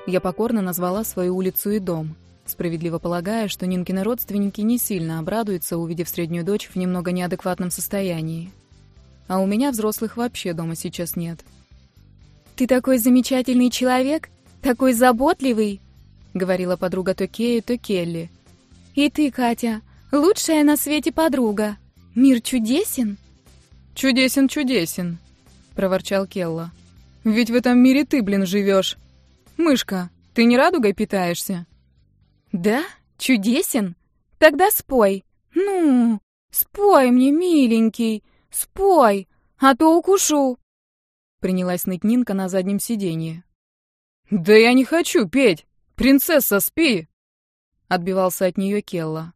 Я покорно назвала свою улицу и дом, справедливо полагая, что Нинкины родственники не сильно обрадуются, увидев среднюю дочь в немного неадекватном состоянии. А у меня взрослых вообще дома сейчас нет. «Ты такой замечательный человек, такой заботливый», — говорила подруга то Кею, то Келли. «И ты, Катя, лучшая на свете подруга. Мир чудесен?» «Чудесен, чудесен», — проворчал Келла. «Ведь в этом мире ты, живешь. Мышка, ты не радугой питаешься?» «Да? Чудесен? Тогда спой. Ну, спой мне, миленький, спой, а то укушу». Принялась ныть Нинка на заднем сиденье. «Да я не хочу петь! Принцесса, спи!» Отбивался от нее Келла.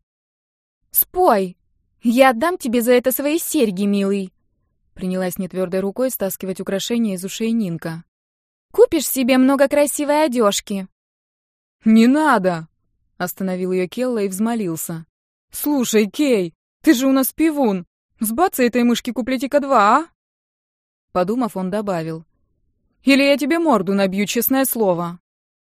«Спой! Я отдам тебе за это свои серьги, милый!» Принялась нетвердой рукой стаскивать украшения из ушей Нинка. «Купишь себе много красивой одежки!» «Не надо!» — остановил ее Келла и взмолился. «Слушай, Кей, ты же у нас пивун! Сбаться этой мышки куплетика 2, а?» Подумав, он добавил. «Или я тебе морду набью, честное слово!»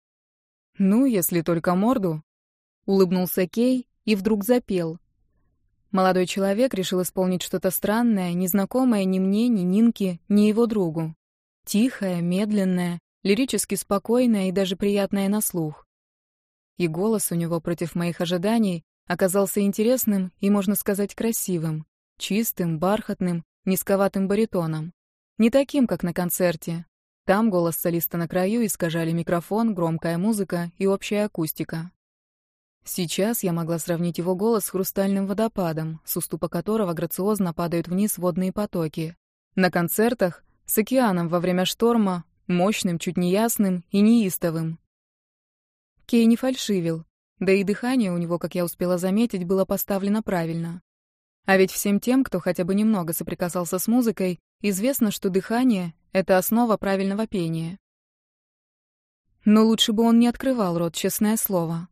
«Ну, если только морду», — улыбнулся Кей и вдруг запел. Молодой человек решил исполнить что-то странное, незнакомое ни мне, ни Нинке, ни его другу. Тихое, медленное, лирически спокойное и даже приятное на слух. И голос у него против моих ожиданий оказался интересным и, можно сказать, красивым, чистым, бархатным, низковатым баритоном. Не таким, как на концерте. Там голос солиста на краю искажали микрофон, громкая музыка и общая акустика. Сейчас я могла сравнить его голос с хрустальным водопадом, с уступа которого грациозно падают вниз водные потоки. На концертах — с океаном во время шторма, мощным, чуть неясным и неистовым. Кей не фальшивил, да и дыхание у него, как я успела заметить, было поставлено правильно. А ведь всем тем, кто хотя бы немного соприкасался с музыкой, известно, что дыхание — это основа правильного пения. Но лучше бы он не открывал рот, честное слово.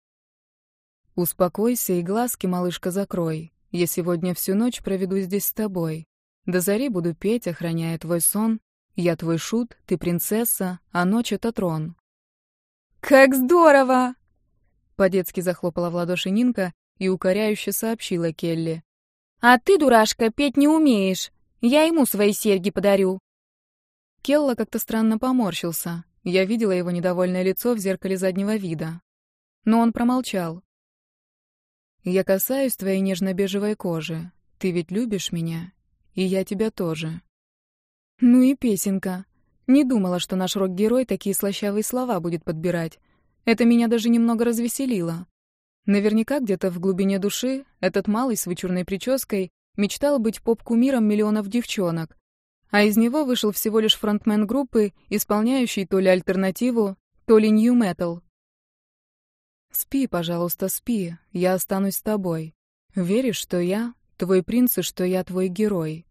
«Успокойся и глазки, малышка, закрой. Я сегодня всю ночь проведу здесь с тобой. До зари буду петь, охраняя твой сон. Я твой шут, ты принцесса, а ночь — это трон». «Как здорово!» По-детски захлопала в ладоши Нинка и укоряюще сообщила Келли. «А ты, дурашка, петь не умеешь. Я ему свои серьги подарю». Келла как-то странно поморщился. Я видела его недовольное лицо в зеркале заднего вида. Но он промолчал. «Я касаюсь твоей нежно-бежевой кожи. Ты ведь любишь меня? И я тебя тоже». Ну и песенка. Не думала, что наш рок-герой такие слащавые слова будет подбирать. Это меня даже немного развеселило. Наверняка где-то в глубине души этот малый с вычурной прической мечтал быть поп-кумиром миллионов девчонок, а из него вышел всего лишь фронтмен группы, исполняющий то ли альтернативу, то ли нью-метал. «Спи, пожалуйста, спи, я останусь с тобой. Веришь, что я твой принц и что я твой герой?»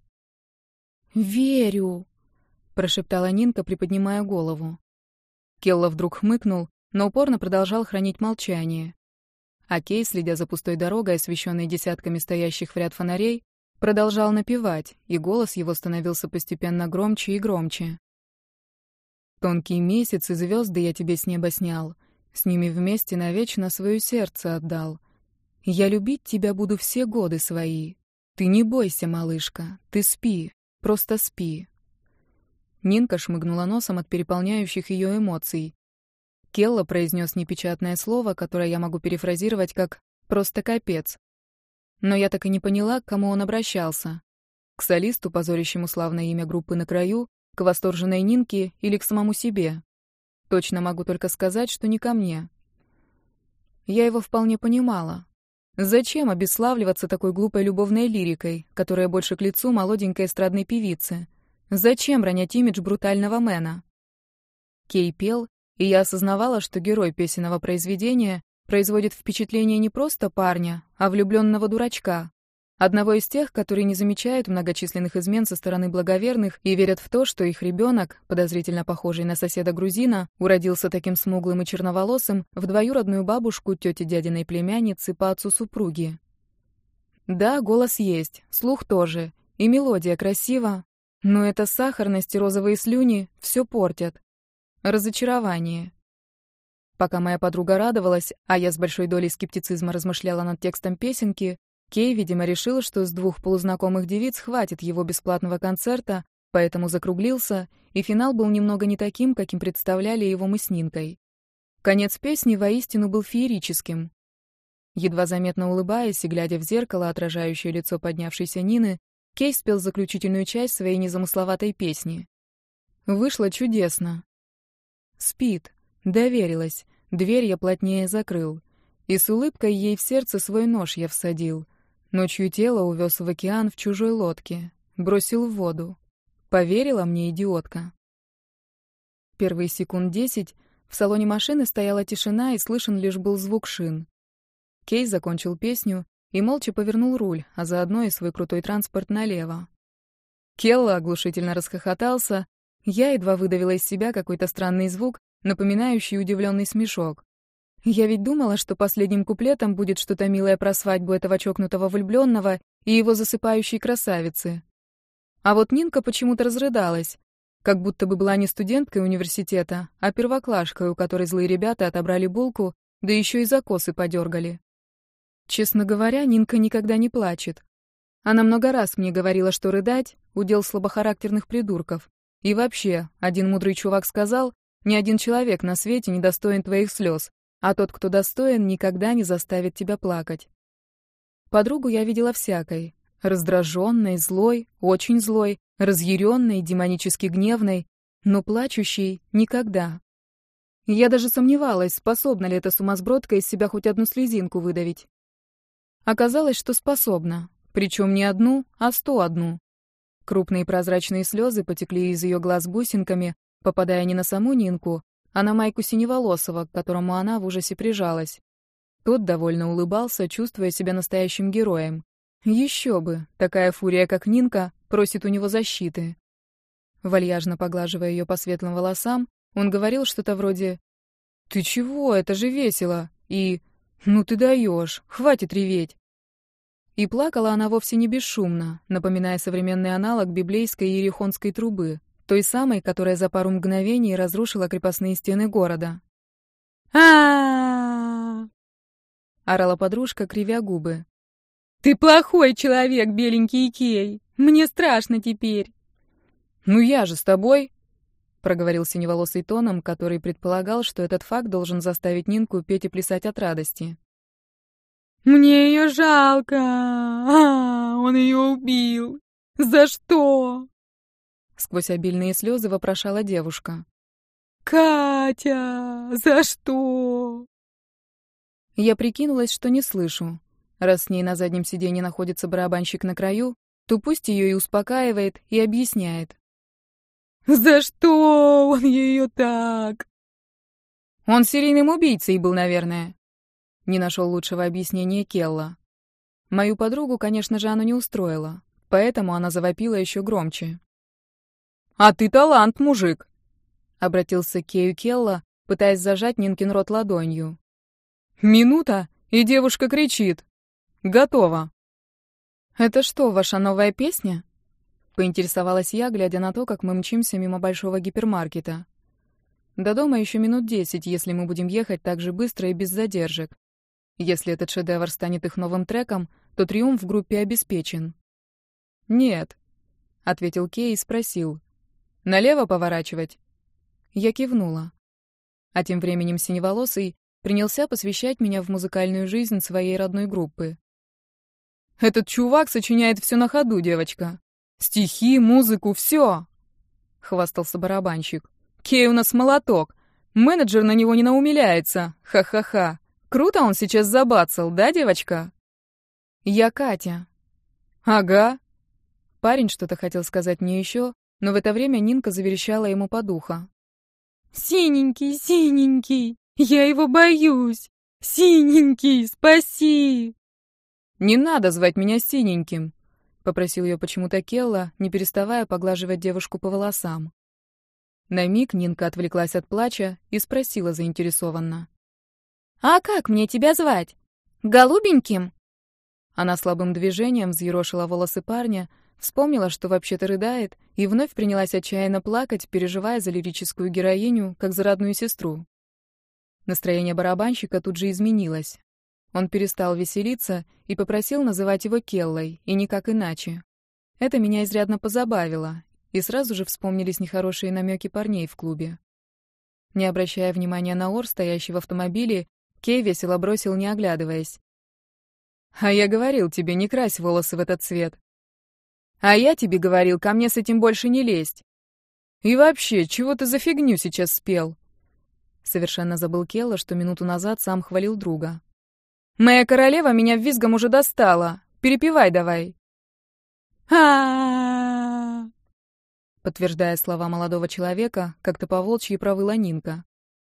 «Верю», — прошептала Нинка, приподнимая голову. Келла вдруг хмыкнул, но упорно продолжал хранить молчание. А Кей, следя за пустой дорогой, освещенной десятками стоящих в ряд фонарей, продолжал напевать, и голос его становился постепенно громче и громче. «Тонкий месяц и звезды я тебе с неба снял, с ними вместе навечно свое сердце отдал. Я любить тебя буду все годы свои. Ты не бойся, малышка, ты спи, просто спи». Нинка шмыгнула носом от переполняющих ее эмоций. Келла произнес непечатное слово, которое я могу перефразировать как «просто капец». Но я так и не поняла, к кому он обращался. К солисту, позорящему славное имя группы на краю, к восторженной Нинке или к самому себе. Точно могу только сказать, что не ко мне. Я его вполне понимала. Зачем обесславливаться такой глупой любовной лирикой, которая больше к лицу молоденькой эстрадной певицы? Зачем ронять имидж брутального мэна? Кей пел, и я осознавала, что герой песенного произведения производит впечатление не просто парня, а влюбленного дурачка. Одного из тех, которые не замечают многочисленных измен со стороны благоверных и верят в то, что их ребенок, подозрительно похожий на соседа-грузина, уродился таким смуглым и черноволосым в двоюродную бабушку тети дядиной племянницы по отцу супруги. Да, голос есть, слух тоже, и мелодия красива, но эта сахарность и розовые слюни все портят. Разочарование. Пока моя подруга радовалась, а я с большой долей скептицизма размышляла над текстом песенки, Кей, видимо, решил, что с 2 полузнакомых девиц хватит его бесплатного концерта, поэтому закруглился, и финал был немного не таким, каким представляли его мы с Нинкой. Конец песни воистину был феерическим. Едва заметно улыбаясь и глядя в зеркало, отражающее лицо поднявшейся Нины, Кей спел заключительную часть своей незамысловатой песни. Вышло чудесно. Спит. Доверилась. Дверь я плотнее закрыл. И с улыбкой ей в сердце свой нож я всадил. Ночью тело увез в океан в чужой лодке. Бросил в воду. Поверила мне идиотка. Первые секунд 10 в салоне машины стояла тишина, и слышен лишь был звук шин. Кей закончил песню и молча повернул руль, а заодно и свой крутой транспорт налево. Келла оглушительно расхохотался. Я едва выдавила из себя какой-то странный звук, напоминающий удивленный смешок. Я ведь думала, что последним куплетом будет что-то милое про свадьбу этого чокнутого влюбленного и его засыпающей красавицы. А вот Нинка почему-то разрыдалась, как будто бы была не студенткой университета, а первоклашкой, у которой злые ребята отобрали булку, да еще и за косы подергали. Честно говоря, Нинка никогда не плачет. Она много раз мне говорила, что рыдать — удел слабохарактерных придурков. И вообще, один мудрый чувак сказал, ни один человек на свете не достоин твоих слез, а тот, кто достоин, никогда не заставит тебя плакать. Подругу я видела всякой. Раздраженной, злой, очень злой, разъяренной, демонически гневной, но плачущей никогда. Я даже сомневалась, способна ли эта сумасбродка из себя хоть одну слезинку выдавить. Оказалось, что способна, причем не одну, а 101. Крупные прозрачные слезы потекли из ее глаз бусинками, попадая не на саму Нинку, а на майку Синеволосого, к которому она в ужасе прижалась. Тот довольно улыбался, чувствуя себя настоящим героем. Еще бы, такая фурия, как Нинка, просит у него защиты. Вальяжно поглаживая ее по светлым волосам, он говорил что-то вроде «Ты чего? Это же весело!» и «Ну ты даешь, хватит реветь!» И плакала она вовсе не бесшумно, напоминая современный аналог библейской иерихонской трубы, той самой, которая за пару мгновений разрушила крепостные стены города. а орала подружка, кривя губы. «Ты плохой человек, беленький Кей! Мне страшно теперь!» «Ну я же с тобой!» — проговорил синеволосый тоном, который предполагал, что этот факт должен заставить Нинку петь и плясать от радости. «Мне ее жалко! Он ее убил! За что?» Сквозь обильные слезы вопрошала девушка. «Катя, за что?» Я прикинулась, что не слышу. Раз с ней на заднем сиденье находится барабанщик на краю, то пусть ее и успокаивает, и объясняет. «За что он ее так?» «Он серийным убийцей был, наверное», — не нашел лучшего объяснения Келла. Мою подругу, конечно же, оно не устроило, поэтому она завопила еще громче. «А ты талант, мужик!» — обратился к Кею Келла, пытаясь зажать Нинкин рот ладонью. «Минута, и девушка кричит. Готово!» «Это что, ваша новая песня?» — поинтересовалась я, глядя на то, как мы мчимся мимо большого гипермаркета. До дома еще минут 10, если мы будем ехать так же быстро и без задержек. Если этот шедевр станет их новым треком, то триумф в группе обеспечен. «Нет», — ответил Кей и спросил. «Налево поворачивать?» Я кивнула. А тем временем Синеволосый принялся посвящать меня в музыкальную жизнь своей родной группы. «Этот чувак сочиняет все на ходу, девочка. Стихи, музыку, все!» — хвастался барабанщик. «Кей у нас молоток. Менеджер на него не наумиляется. Ха-ха-ха. Круто он сейчас забацал, да, девочка?» «Я Катя». «Ага». Парень что-то хотел сказать мне еще, но в это время Нинка заверещала ему под ухо. «Синенький, синенький, я его боюсь! Синенький, спаси!» «Не надо звать меня синеньким», — попросил ее почему-то Келла, не переставая поглаживать девушку по волосам. На миг Нинка отвлеклась от плача и спросила заинтересованно. «А как мне тебя звать? Голубеньким?» Она слабым движением взъерошила волосы парня, вспомнила, что вообще-то рыдает, и вновь принялась отчаянно плакать, переживая за лирическую героиню, как за родную сестру. Настроение барабанщика тут же изменилось. Он перестал веселиться и попросил называть его Келлой, и никак иначе. Это меня изрядно позабавило, и сразу же вспомнились нехорошие намеки парней в клубе. Не обращая внимания на ор, стоящий в автомобиле, Кей весело бросил, не оглядываясь. «А я говорил тебе, не крась волосы в этот цвет. А я тебе говорил, ко мне с этим больше не лезть. И вообще, чего ты за фигню сейчас спел?» Совершенно забыл Келла, что минуту назад сам хвалил друга. «Моя королева меня визгом уже достала. Перепевай давай». а Подтверждая слова молодого человека, как-то по-волчьи провыла Нинка.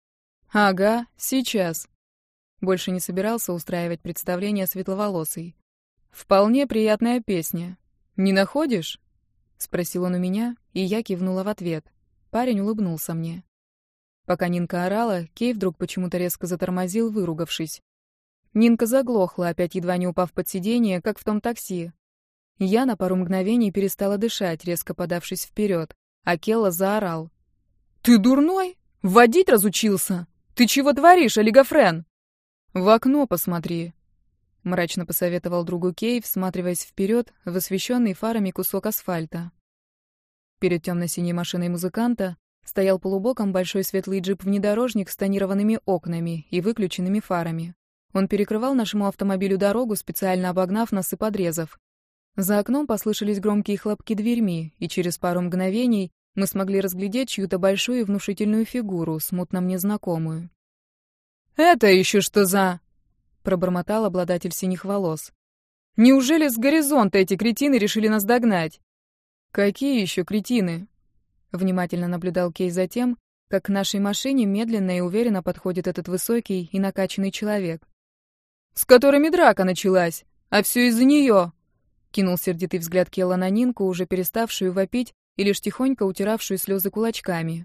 «Ага, сейчас». Больше не собирался устраивать представление светловолосый. «Вполне приятная песня. Не находишь?» — спросил он у меня, и я кивнула в ответ. Парень улыбнулся мне. Пока Нинка орала, Кей вдруг почему-то резко затормозил, выругавшись. Нинка заглохла, опять едва не упав под сиденье, как в том такси. Я на пару мгновений перестала дышать, резко подавшись вперед, а Келла заорал. «Ты дурной? Водить разучился? Ты чего творишь, олигофрен?» «В окно посмотри», — мрачно посоветовал другу Кей, всматриваясь вперед в освещенный фарами кусок асфальта. Перед темно-синей машиной музыканта стоял полубоком большой светлый джип-внедорожник с тонированными окнами и выключенными фарами. Он перекрывал нашему автомобилю дорогу, специально обогнав нас и подрезав. За окном послышались громкие хлопки дверьми, и через пару мгновений мы смогли разглядеть чью-то большую и внушительную фигуру, смутно мне знакомую. «Это еще что за...» — пробормотал обладатель синих волос. «Неужели с горизонта эти кретины решили нас догнать?» «Какие еще кретины?» Внимательно наблюдал Кей за тем, как к нашей машине медленно и уверенно подходит этот высокий и накачанный человек. «С которыми драка началась, а все из-за нее!» Кинул сердитый взгляд Келла на Нинку, уже переставшую вопить и лишь тихонько утиравшую слезы кулачками.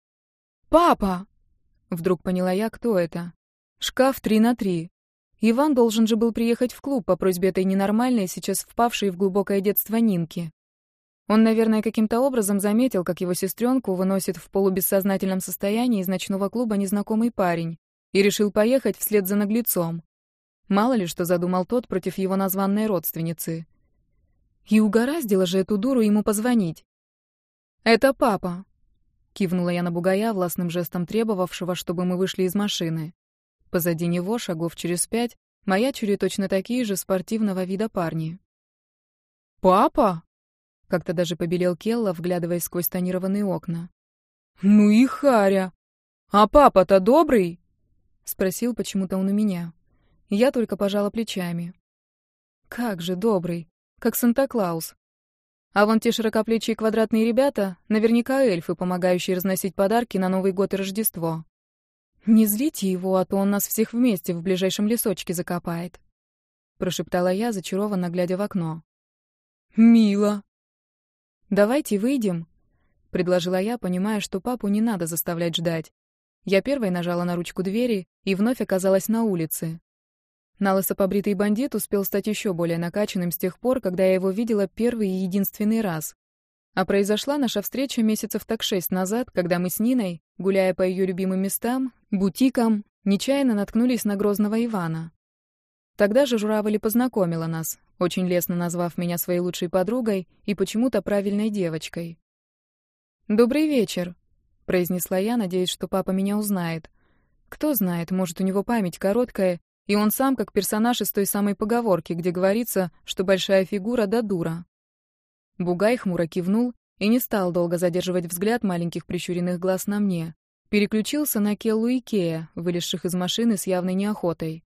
«Папа!» Вдруг поняла я, кто это. Шкаф 3×3. Иван должен же был приехать в клуб по просьбе этой ненормальной, сейчас впавшей в глубокое детство Нинки. Он, наверное, каким-то образом заметил, как его сестренку выносит в полубессознательном состоянии из ночного клуба незнакомый парень, и решил поехать вслед за наглецом. Мало ли, что задумал тот против его названной родственницы. И угораздило же эту дуру ему позвонить. «Это папа», — кивнула я на бугая, властным жестом требовавшего, чтобы мы вышли из машины. Позади него, шагов через 5, маячили точно такие же спортивного вида парни. «Папа?» — как-то даже побелел Келла, вглядываясь сквозь тонированные окна. «Ну и харя! А папа-то добрый?» — спросил почему-то он у меня. Я только пожала плечами. «Как же добрый, как Санта-Клаус. А вон те широкоплечие квадратные ребята, наверняка эльфы, помогающие разносить подарки на Новый год и Рождество. Не злите его, а то он нас всех вместе в ближайшем лесочке закопает», — прошептала я, зачарованно глядя в окно. «Мило». «Давайте выйдем», — предложила я, понимая, что папу не надо заставлять ждать. Я первой нажала на ручку двери и вновь оказалась на улице. Налысо побритый бандит успел стать еще более накачанным с тех пор, когда я его видела первый и единственный раз. А произошла наша встреча месяцев так 6 назад, когда мы с Ниной, гуляя по ее любимым местам, бутикам, нечаянно наткнулись на грозного Ивана. Тогда же Журавль познакомила нас, очень лестно назвав меня своей лучшей подругой и почему-то правильной девочкой. «Добрый вечер», — произнесла я, надеясь, что папа меня узнает. Кто знает, может, у него память короткая, и он сам как персонаж из той самой поговорки, где говорится, что большая фигура да дура. Бугай хмуро кивнул и не стал долго задерживать взгляд маленьких прищуренных глаз на мне. Переключился на Келлу и Кея, вылезших из машины с явной неохотой.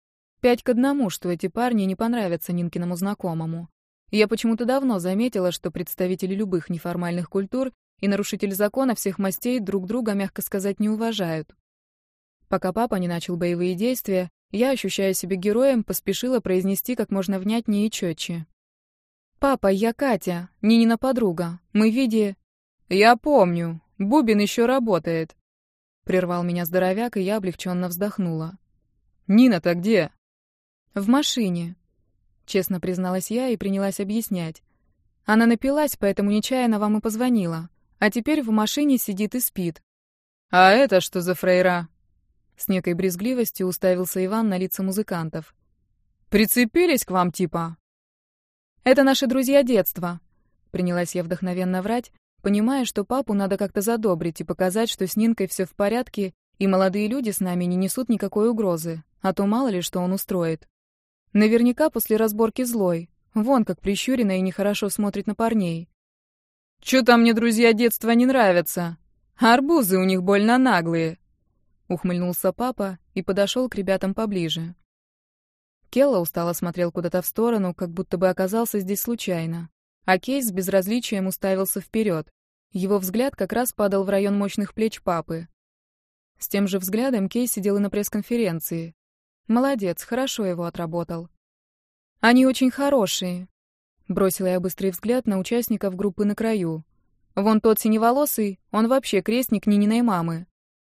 5-1, что эти парни не понравятся Нинкиному знакомому. Я почему-то давно заметила, что представители любых неформальных культур и нарушители закона всех мастей друг друга, мягко сказать, не уважают. Пока папа не начал боевые действия, я, ощущая себя героем, поспешила произнести как можно внятнее и четче. «Папа, я Катя, Нинина подруга. Мы виде...» «Я помню. Бубен еще работает», — прервал меня здоровяк, и я облегченно вздохнула. «Нина-то где?» «В машине», — честно призналась я и принялась объяснять. «Она напилась, поэтому нечаянно вам и позвонила. А теперь в машине сидит и спит». «А это что за фрейра?» С некой брезгливостью уставился Иван на лица музыкантов. «Прицепились к вам типа?» «Это наши друзья детства», — принялась я вдохновенно врать, понимая, что папу надо как-то задобрить и показать, что с Нинкой все в порядке, и молодые люди с нами не несут никакой угрозы, а то мало ли что он устроит. Наверняка после разборки злой, вон как прищуренно и нехорошо смотрит на парней. «Чё-то мне друзья детства не нравятся. Арбузы у них больно наглые», — ухмыльнулся папа и подошел к ребятам поближе. Келла устало смотрел куда-то в сторону, как будто бы оказался здесь случайно. А Кейс с безразличием уставился вперед. Его взгляд как раз падал в район мощных плеч папы. С тем же взглядом Кейс сидел и на пресс-конференции. Молодец, хорошо его отработал. «Они очень хорошие», — бросила я быстрый взгляд на участников группы на краю. «Вон тот синеволосый, он вообще крестник Нининой мамы».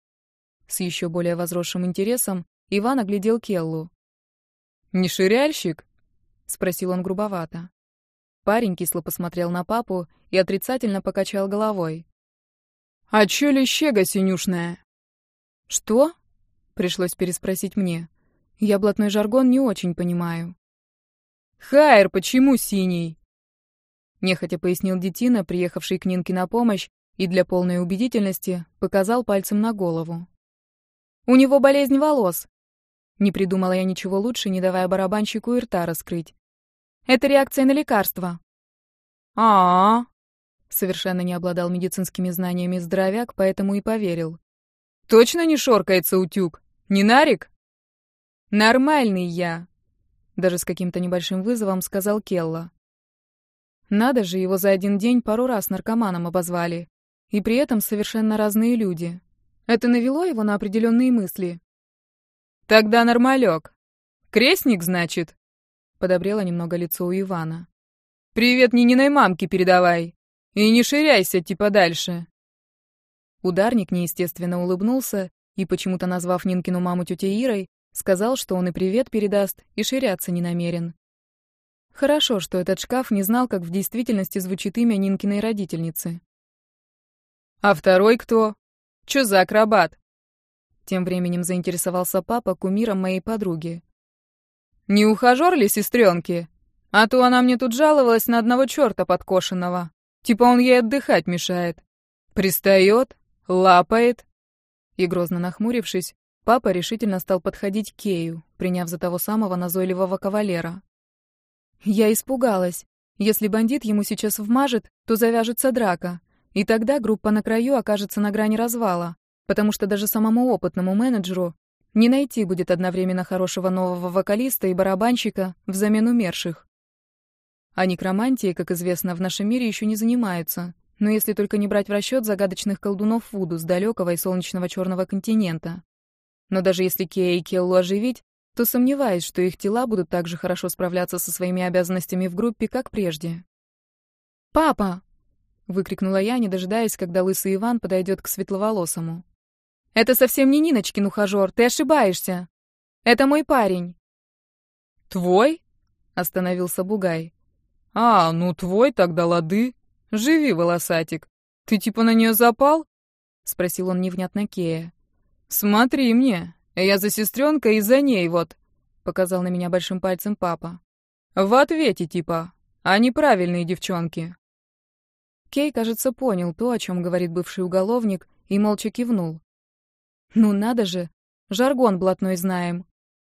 С еще более возросшим интересом Иван оглядел Келлу. «Не ширяльщик?» — спросил он грубовато. Парень кисло посмотрел на папу и отрицательно покачал головой. «А чё лещега синюшная?» «Что?» — пришлось переспросить мне. Я блатной жаргон не очень понимаю. «Хайр, почему синий?» Нехотя пояснил детина, приехавший к Нинке на помощь, и для полной убедительности показал пальцем на голову. «У него болезнь волос». Не придумала я ничего лучше, не давая барабанщику и рта раскрыть. «Это реакция на лекарство». «А-а-а!» Совершенно не обладал медицинскими знаниями здоровяк, поэтому и поверил. «Точно не шоркается утюг? Не нарик?» «Нормальный я», — даже с каким-то небольшим вызовом сказал Келла. Надо же, его за один день пару раз наркоманом обозвали. И при этом совершенно разные люди. Это навело его на определенные мысли. «Тогда нормалек. Крестник, значит?» Подобрело немного лицо у Ивана. «Привет Нининой мамке передавай. И не ширяйся, типа дальше». Ударник неестественно улыбнулся и, почему-то назвав Нинкину маму тетей Ирой, сказал, что он и привет передаст, и ширяться не намерен. Хорошо, что этот шкаф не знал, как в действительности звучит имя Нинкиной родительницы. «А второй кто? Чё за акробат?» Тем временем заинтересовался папа кумиром моей подруги. «Не ухажёр ли сестрёнки? А то она мне тут жаловалась на одного чёрта подкошенного. Типа он ей отдыхать мешает. Пристаёт, лапает». И грозно нахмурившись, папа решительно стал подходить к Кею, приняв за того самого назойливого кавалера. Я испугалась. Если бандит ему сейчас вмажет, то завяжется драка, и тогда группа на краю окажется на грани развала, потому что даже самому опытному менеджеру не найти будет одновременно хорошего нового вокалиста и барабанщика взамен умерших. А некромантией, как известно, в нашем мире еще не занимаются, но если только не брать в расчет загадочных колдунов Вуду с далекого и солнечного черного континента. Но даже если Кея и Келлу оживить, то сомневаюсь, что их тела будут так же хорошо справляться со своими обязанностями в группе, как прежде. «Папа!» — выкрикнула я, не дожидаясь, когда лысый Иван подойдет к светловолосому. «Это совсем не Ниночкин ухажёр, ты ошибаешься. Это мой парень». «Твой?» — остановился Бугай. «А, ну твой тогда лады. Живи, волосатик. Ты типа на неё запал?» — спросил он невнятно Кея. «Смотри мне, я за сестрёнкой и за ней вот», — показал на меня большим пальцем папа. «В ответе типа, они правильные девчонки». Кей, кажется, понял то, о чём говорит бывший уголовник, и молча кивнул. «Ну надо же, жаргон блатной знаем».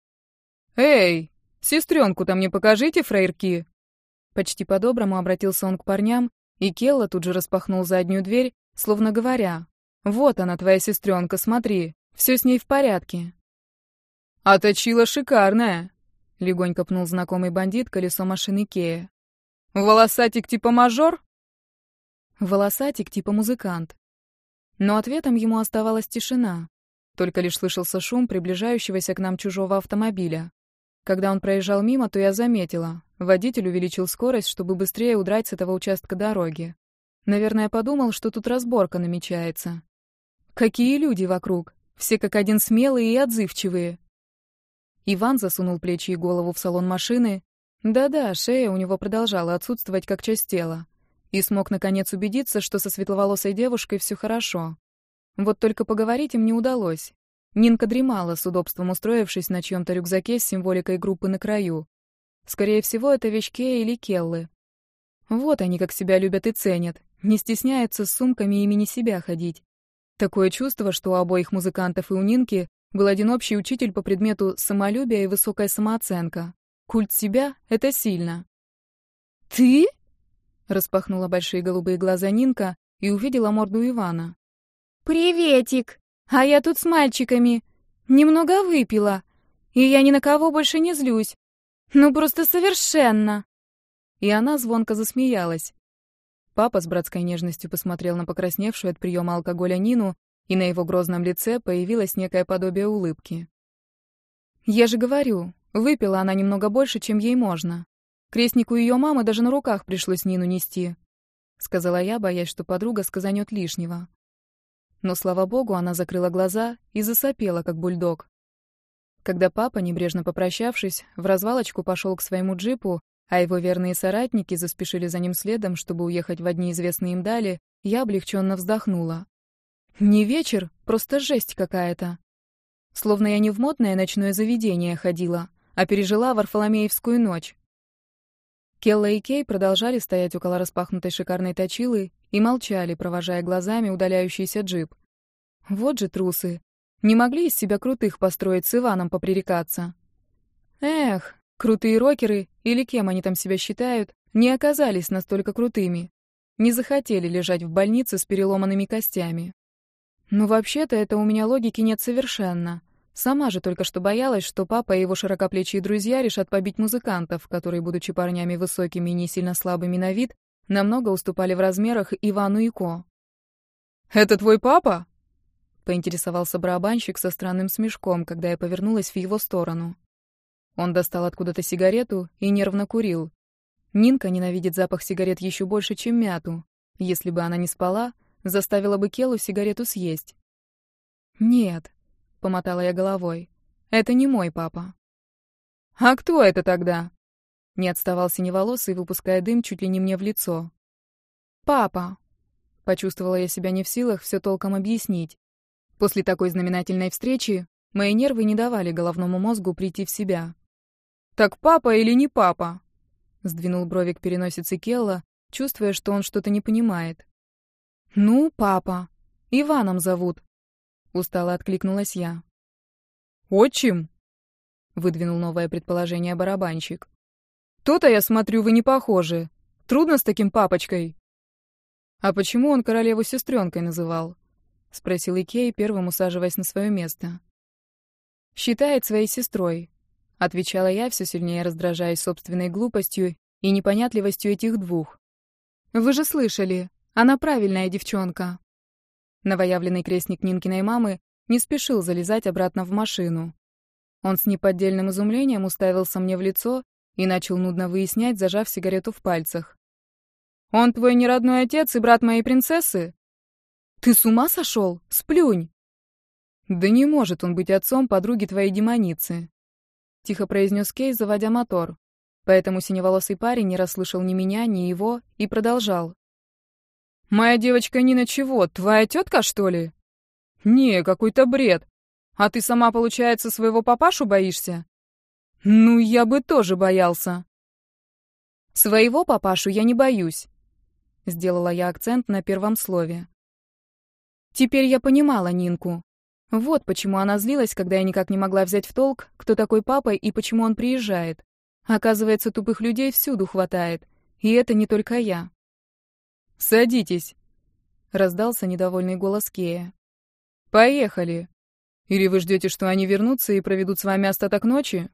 «Эй, сестрёнку-то мне покажите, фраерки!» Почти по-доброму обратился он к парням, и Келла тут же распахнул заднюю дверь, словно говоря: «Вот она, твоя сестрёнка, смотри, всё с ней в порядке». «А точила шикарная!» — легонько пнул знакомый бандит колесо машины Кея. «Волосатик типа мажор?» «Волосатик типа музыкант». Но ответом ему оставалась тишина. Только лишь слышался шум приближающегося к нам чужого автомобиля. Когда он проезжал мимо, то я заметила. Водитель увеличил скорость, чтобы быстрее удрать с этого участка дороги. Наверное, подумал, что тут разборка намечается. Какие люди вокруг! Все как один смелые и отзывчивые. Иван засунул плечи и голову в салон машины. Да-да, шея у него продолжала отсутствовать как часть тела. И смог наконец убедиться, что со светловолосой девушкой все хорошо. Вот только поговорить им не удалось. Нинка дремала, с удобством устроившись на чьем-то рюкзаке с символикой группы на краю. Скорее всего, это вещь Кея или Келлы. Вот они как себя любят и ценят, не стесняются с сумками имени себя ходить. Такое чувство, что у обоих музыкантов и у Нинки был один общий учитель по предмету самолюбия и высокая самооценка. Культ себя — это сильно. «Ты?» — распахнула большие голубые глаза Нинка и увидела морду Ивана. «Приветик! А я тут с мальчиками. Немного выпила. И я ни на кого больше не злюсь. Ну просто совершенно!» И она звонко засмеялась. Папа с братской нежностью посмотрел на покрасневшую от приема алкоголя Нину, и на его грозном лице появилось некое подобие улыбки. «Я же говорю, выпила она немного больше, чем ей можно. Крестнику ее мамы даже на руках пришлось Нину нести», — сказала я, боясь, что подруга сказанет лишнего. Но, слава богу, она закрыла глаза и засопела, как бульдог. Когда папа, небрежно попрощавшись, в развалочку пошел к своему джипу, а его верные соратники заспешили за ним следом, чтобы уехать в одни известные им дали, я облегченно вздохнула. Не вечер, просто жесть какая-то. Словно я не в модное ночное заведение ходила, а пережила Варфоломеевскую ночь. Келла и Кей продолжали стоять около распахнутой шикарной точилы и молчали, провожая глазами удаляющийся джип. Вот же трусы. Не могли из себя крутых построить с Иваном попререкаться. Эх, крутые рокеры, или кем они там себя считают, не оказались настолько крутыми. Не захотели лежать в больнице с переломанными костями. Но вообще-то это у меня логики нет совершенно. Сама же только что боялась, что папа и его широкоплечие друзья решат побить музыкантов, которые, будучи парнями высокими и не сильно слабыми на вид, намного уступали в размерах Ивану и Ко. «Это твой папа?» — поинтересовался барабанщик со странным смешком, когда я повернулась в его сторону. Он достал откуда-то сигарету и нервно курил. Нинка ненавидит запах сигарет еще больше, чем мяту. Если бы она не спала, заставила бы Келу сигарету съесть. «Нет», — помотала я головой, — «это не мой папа». «А кто это тогда?» — не отставал синеволосый, выпуская дым чуть ли не мне в лицо. «Папа», — почувствовала я себя не в силах все толком объяснить. После такой знаменательной встречи мои нервы не давали головному мозгу прийти в себя. «Так папа или не папа?» — сдвинул брови к переносице Келла, чувствуя, что он что-то не понимает. «Ну, папа. Иваном зовут», — устало откликнулась я. «Отчим?» — выдвинул новое предположение барабанщик. «То-то, я смотрю, вы не похожи. Трудно с таким папочкой». «А почему он королеву сестренкой называл?» — спросил Икей, первым усаживаясь на свое место. «Считает своей сестрой», — отвечала я, все сильнее раздражаясь собственной глупостью и непонятливостью этих двух. «Вы же слышали, она правильная девчонка». Новоявленный крестник Нинкиной мамы не спешил залезать обратно в машину. Он с неподдельным изумлением уставился мне в лицо и начал нудно выяснять, зажав сигарету в пальцах. «Он твой неродной отец и брат моей принцессы?» «Ты с ума сошел? Сплюнь!» «Да не может он быть отцом подруги твоей демоницы», — тихо произнес Кей, заводя мотор. Поэтому синеволосый парень не расслышал ни меня, ни его и продолжал. «Моя девочка Нина чего, твоя тетка, что ли?» «Не, какой-то бред. А ты сама, получается, своего папашу боишься?» «Ну, я бы тоже боялся». «Своего папашу я не боюсь», — сделала я акцент на первом слове. Теперь я понимала Нинку. Вот почему она злилась, когда я никак не могла взять в толк, кто такой папа и почему он приезжает. Оказывается, тупых людей всюду хватает, и это не только я. «Садитесь», — раздался недовольный голос Кея. «Поехали. Или вы ждете, что они вернутся и проведут с вами остаток ночи?»